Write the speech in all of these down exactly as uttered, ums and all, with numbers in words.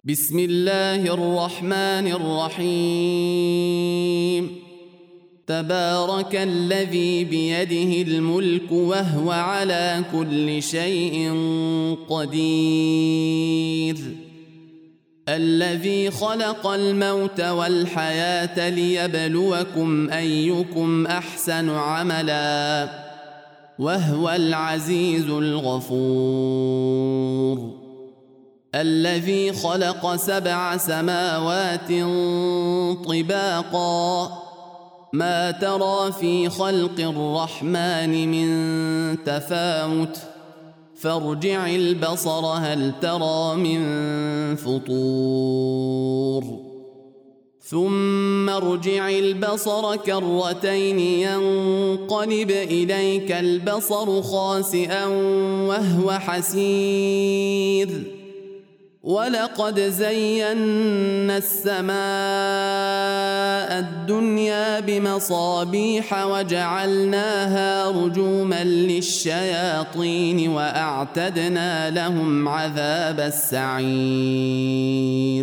بسم الله الرحمن الرحيم. تبارك الذي بيده الملك وهو على كل شيء قدير، الذي خلق الموت والحياة ليبلوكم أيكم أحسن عملا وهو العزيز الغفور، الذي خلق سبع سماوات طباقا ما ترى في خلق الرحمن من تفاوت فارجع البصر هل ترى من فطور ثم ارجع البصر كرتين ينقلب إليك البصر خاسئا وهو حسير، ولقد زينا السماء الدنيا بمصابيح وجعلناها رجوما للشياطين وأعتدنا لهم عذاب السعير،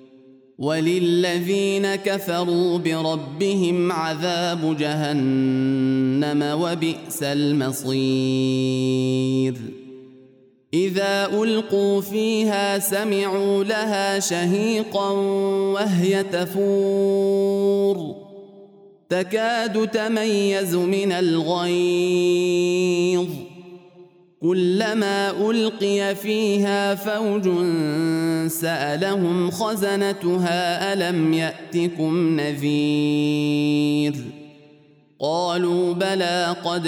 وللذين كفروا بربهم عذاب جهنم وبئس المصير. إذا ألقوا فيها سمعوا لها شهيقا وهي تفور تكاد تميز من الغيظ، كلما ألقي فيها فوج سألهم خزنتها ألم يأتكم نذير، قالوا بلى قد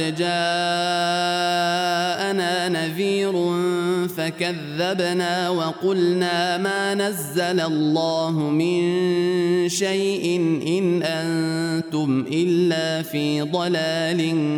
جاءنا نذير فكذبنا وقلنا ما نزل الله من شيء إن أنتم إلا في ضلال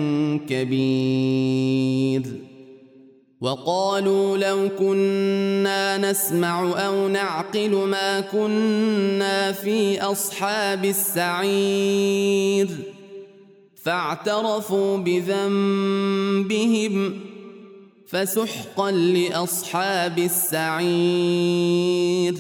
كبير، وقالوا لو كنا نسمع أو نعقل ما كنا في أصحاب السعير، فاعترفوا بذنبهم فسحقا لأصحاب السعير.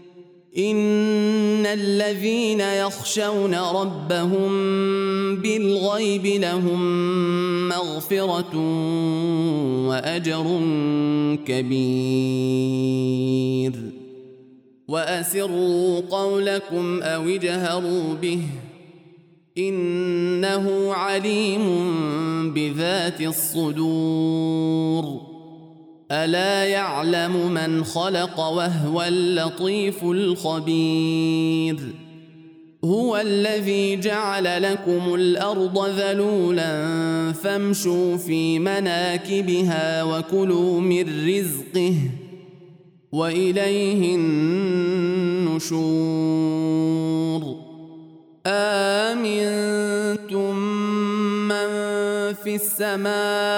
إن الذين يخشون ربهم بالغيب لهم مغفرة وأجر كبير. وأسروا قولكم أو اجهروا به إنه عليم بذات الصدور، ألا يعلم من خلق وهو اللطيف الخبير. هو الذي جعل لكم الأرض ذلولا فامشوا في مناكبها وكلوا من رزقه وإليه النشور. آمنتم من في السماء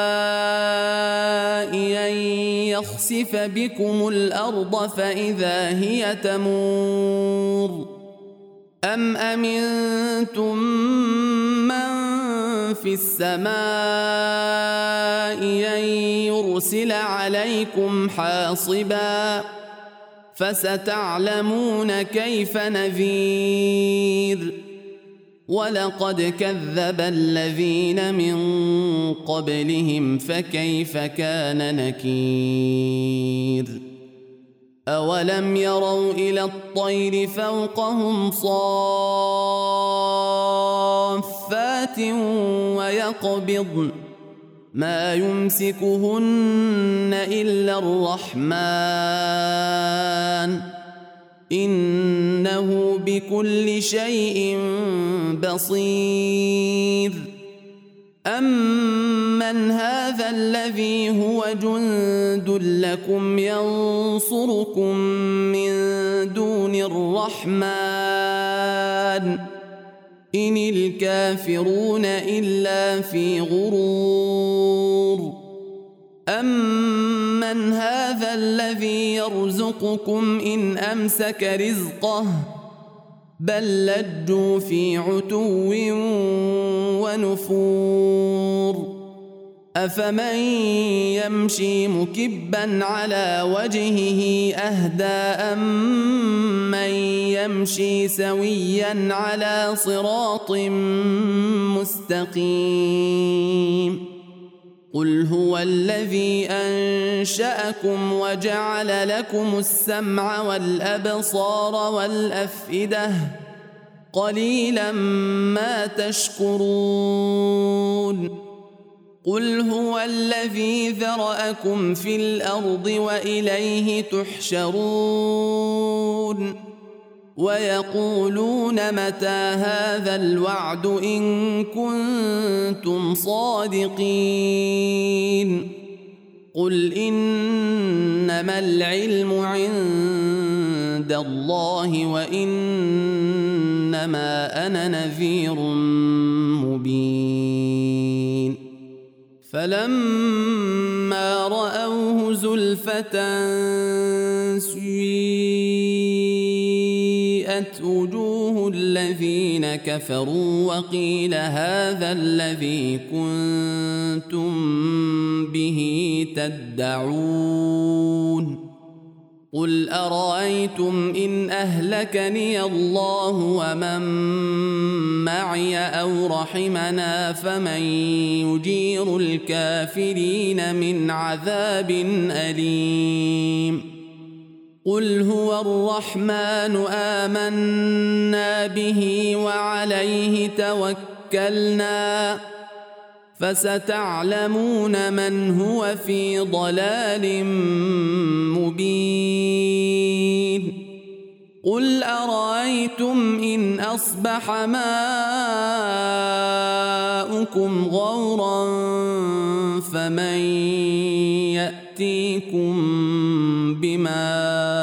أن يخسف بكم الأرض فإذا هي تمور، أم أمنتم من في السماء أن يرسل عليكم حاصبا فستعلمون كيف نذير. ولقد كذب الذين من قبلهم فكيف كان نكير. أولم يروا إلى الطير فوقهم صافات ويقبضن ما يمسكهن إلا الرحمن إنه بكل شيء بصير. أمن هذا الذي هو جند لكم ينصركم من دون الرحمن إن الكافرون إلا في غرور. أمن هذا الذي يرزقكم إن أمسك رزقه بل لجوا في عتو ونفور. أفمن يمشي مكبا على وجهه أهدى أمن يمشي سويا على صراط مستقيم قل هو الذي أنشأكم وجعل لكم السمع والأبصار والأفئدة قليلا ما تشكرون قل هو الذي ذرأكم في الأرض وإليه تحشرون ويقولون متى هذا الوعد إن كنتم صادقين قل إنما العلم عند الله وإنما أنا نذير مبين فلما رأوه زلفة سيئت وجوه الذين كفروا وقيل هذا الذي كنتم به تدعون قل أرأيتم إن أهلكني الله ومن معي أو رحمنا فمن يجير الكافرين من عذاب أليم قل هو الرحمن آمنا به وعليه توكلنا فستعلمون من هو في ضلال مبين قل أرأيتم إن أصبح ماؤكم غورا فمن يأتيكم بماء